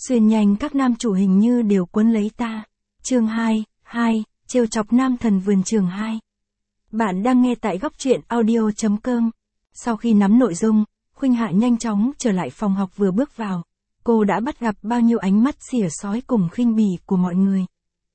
Xuyên nhanh các nam chủ hình như đều quấn lấy ta. Chương 2, trêu chọc nam thần vườn trường 2. Bạn đang nghe tại góc truyện audio.com. Sau khi nắm nội dung, Khuynh Hạ nhanh chóng trở lại phòng học vừa bước vào. Cô đã bắt gặp bao nhiêu ánh mắt xỉa xói cùng khinh bỉ của mọi người.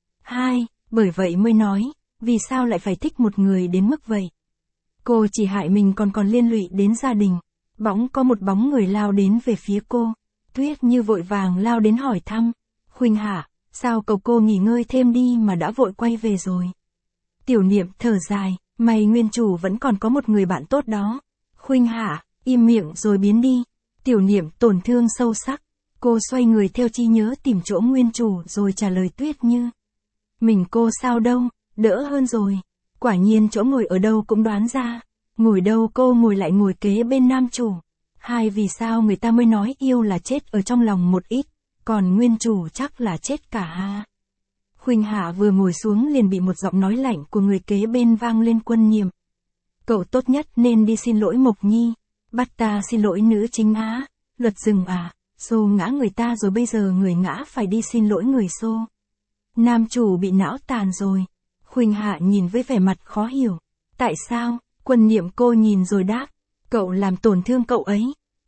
Bởi vậy mới nói, vì sao lại phải thích một người đến mức vậy? Cô chỉ hại mình còn liên lụy đến gia đình. Bỗng có một bóng người lao đến về phía cô. Tuyết Như vội vàng lao đến hỏi thăm. Khuynh Hạ, sao cậu cô nghỉ ngơi thêm đi mà đã vội quay về rồi? Tiểu Niệm thở dài, may nguyên chủ vẫn còn có một người bạn tốt đó. Khuynh Hạ, im miệng rồi biến đi. Tiểu Niệm tổn thương sâu sắc. Cô xoay người theo trí nhớ tìm chỗ nguyên chủ rồi trả lời Tuyết Như. Mình cô sao đâu, đỡ hơn rồi. Quả nhiên chỗ ngồi ở đâu cũng đoán ra. Ngồi đâu cô ngồi lại ngồi kế bên nam chủ. Vì sao người ta mới nói yêu là chết ở trong lòng một ít, còn nguyên chủ chắc là chết cả ha. Khuynh Hạ vừa ngồi xuống liền bị một giọng nói lạnh của người kế bên vang lên. Quân Nhiệm, cậu tốt nhất nên đi xin lỗi Mộc Nhi. Bắt ta xin lỗi nữ chính á? Luật rừng à? Xô ngã người ta rồi bây giờ người ngã phải đi xin lỗi người xô. Nam chủ bị não tàn rồi. Khuynh Hạ nhìn với vẻ mặt khó hiểu. Tại sao? Quân Niệm cô nhìn rồi đáp. Cậu làm tổn thương cậu ấy.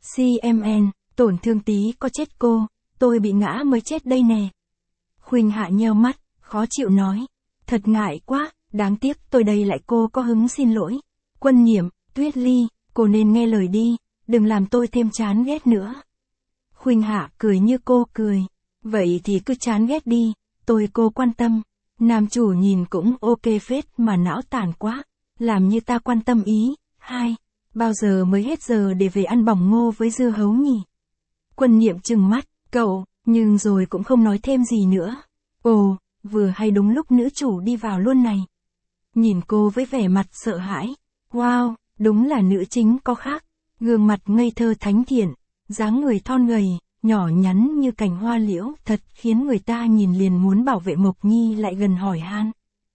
CMN, tổn thương tí có chết cô, tôi bị ngã mới chết đây nè. Khuynh Hạ nheo mắt, khó chịu nói. Thật ngại quá, đáng tiếc tôi đây lại cô có hứng xin lỗi. Quân Nhiệm, Tuyết Ly, cô nên nghe lời đi, đừng làm tôi thêm chán ghét nữa. Khuynh Hạ cười như cô cười. Vậy thì cứ chán ghét đi, cô quan tâm. Nam chủ nhìn cũng ok phết mà não tàn quá, làm như ta quan tâm ý. Bao giờ mới hết giờ để về ăn bỏng ngô với dưa hấu nhỉ? Quân Niệm trừng mắt, cậu, nhưng rồi cũng không nói thêm gì nữa. Ồ, vừa hay đúng lúc nữ chủ đi vào luôn này. Nhìn cô với vẻ mặt sợ hãi. Wow, đúng là nữ chính có khác. Gương mặt ngây thơ thánh thiện, dáng người thon gầy, nhỏ nhắn như cành hoa liễu, thật khiến người ta nhìn liền muốn bảo vệ Mộc Nhi lại gần hỏi han.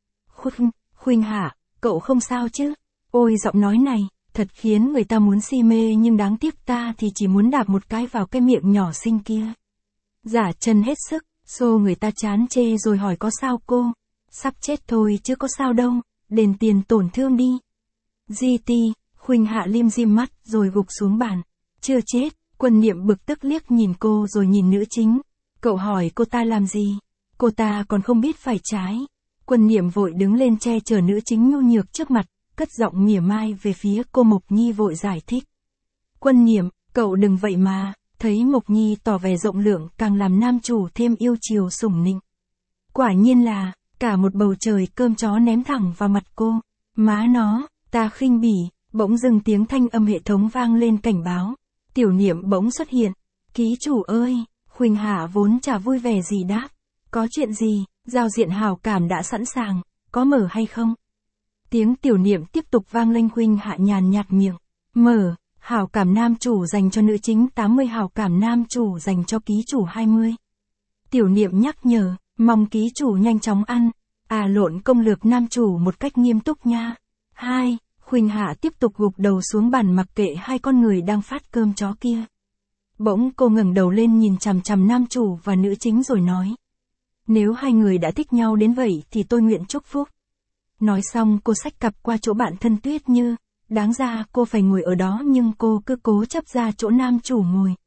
Khuynh Hạ, cậu không sao chứ? Ôi giọng nói này, thật khiến người ta muốn si mê nhưng đáng tiếc ta thì chỉ muốn đạp một cái vào cái miệng nhỏ xinh kia. Giả chân hết sức, xô người ta chán chê rồi hỏi có sao cô? Sắp chết thôi chứ có sao đâu, đền tiền tổn thương đi. GT, Khuynh Hạ lim dim mắt rồi gục xuống bàn. Chưa chết, Quân Niệm bực tức liếc nhìn cô rồi nhìn nữ chính. Cậu hỏi cô ta làm gì? Cô ta còn không biết phải trái. Quân Niệm vội đứng lên che chở nữ chính nhu nhược trước mặt, cất giọng mỉa mai về phía cô. Mộc Nhi vội giải thích. Quân Niệm, cậu đừng vậy mà. Thấy Mộc Nhi tỏ vẻ rộng lượng càng làm nam chủ thêm yêu chiều sủng nịnh. Quả nhiên là, cả một bầu trời cơm chó ném thẳng vào mặt cô. Má nó, ta khinh bỉ. Bỗng dưng tiếng thanh âm hệ thống vang lên cảnh báo. Tiểu Niệm bỗng xuất hiện. Ký chủ ơi, Khuynh Hạ vốn chả vui vẻ gì đáp. Có chuyện gì, giao diện hảo cảm đã sẵn sàng, có mở hay không? Tiếng Tiểu Niệm tiếp tục vang lên. Khuynh Hạ nhàn nhạt miệng. Mở, hảo cảm nam chủ dành cho nữ chính 80, hảo cảm nam chủ dành cho ký chủ 20. Tiểu Niệm nhắc nhở, mong ký chủ nhanh chóng ăn. Lộn công lược nam chủ một cách nghiêm túc nha. Khuynh Hạ tiếp tục gục đầu xuống bàn mặc kệ hai con người đang phát cơm chó kia. Bỗng cô ngẩng đầu lên nhìn chằm chằm nam chủ và nữ chính rồi nói. Nếu hai người đã thích nhau đến vậy thì tôi nguyện chúc phúc. Nói xong cô xách cặp qua chỗ bạn thân Tuyết Như. Đáng ra cô phải ngồi ở đó nhưng cô cứ cố chấp ra chỗ nam chủ ngồi.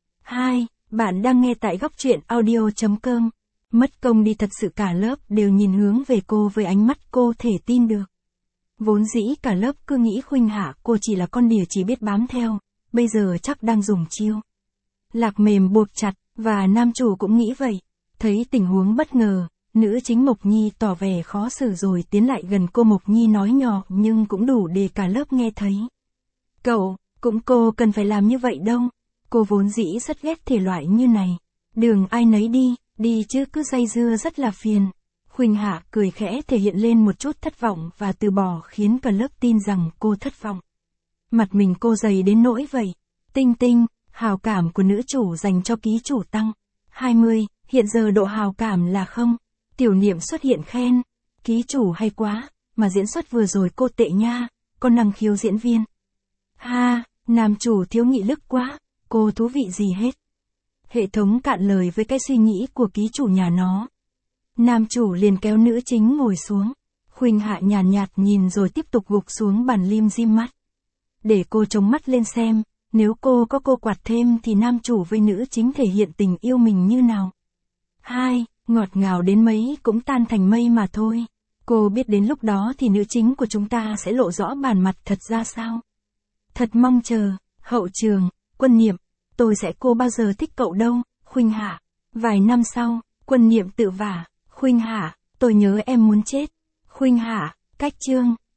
Bạn đang nghe tại góc truyện audio.com. Mất công đi thật sự cả lớp đều nhìn hướng về cô với ánh mắt cô thể tin được. Vốn dĩ cả lớp cứ nghĩ Khuynh Hạ cô chỉ là con đỉa chỉ biết bám theo, bây giờ chắc đang dùng chiêu lạc mềm buộc chặt, và nam chủ cũng nghĩ vậy. Thấy tình huống bất ngờ, nữ chính Mộc Nhi tỏ vẻ khó xử rồi tiến lại gần cô. Mộc Nhi nói nhỏ nhưng cũng đủ để cả lớp nghe thấy. Cô cần phải làm như vậy đâu. Cô vốn dĩ rất ghét thể loại như này. Đường ai nấy đi chứ cứ dây dưa rất là phiền. Khuynh Hạ cười khẽ thể hiện lên một chút thất vọng và từ bỏ khiến cả lớp tin rằng cô thất vọng. Mặt mình cô dày đến nỗi vậy. Tinh, hào cảm của nữ chủ dành cho ký chủ tăng 20, hiện giờ độ hào cảm là 0. Tiểu Niệm xuất hiện khen. Ký chủ hay quá, mà diễn xuất vừa rồi cô tệ nha, con năng khiếu diễn viên. Nam chủ thiếu nghị lực quá, cô thú vị gì hết. Hệ thống cạn lời với cái suy nghĩ của ký chủ nhà nó. Nam chủ liền kéo nữ chính ngồi xuống. Khuynh Hạ nhàn nhạt nhìn rồi tiếp tục gục xuống bàn lim dim mắt. Để cô chống mắt lên xem, nếu cô có cô quạt thêm thì nam chủ với nữ chính thể hiện tình yêu mình như nào. Ngọt ngào đến mấy cũng tan thành mây mà thôi. Cô biết đến lúc đó thì nữ chính của chúng ta sẽ lộ rõ bản mặt thật ra sao. Thật mong chờ. Hậu trường, Quân Niệm, tôi sẽ cô bao giờ thích cậu đâu, Khuynh Hạ. Vài năm sau, Quân Niệm tự vả, Khuynh Hạ, tôi nhớ em muốn chết. Khuynh Hạ, cách chương.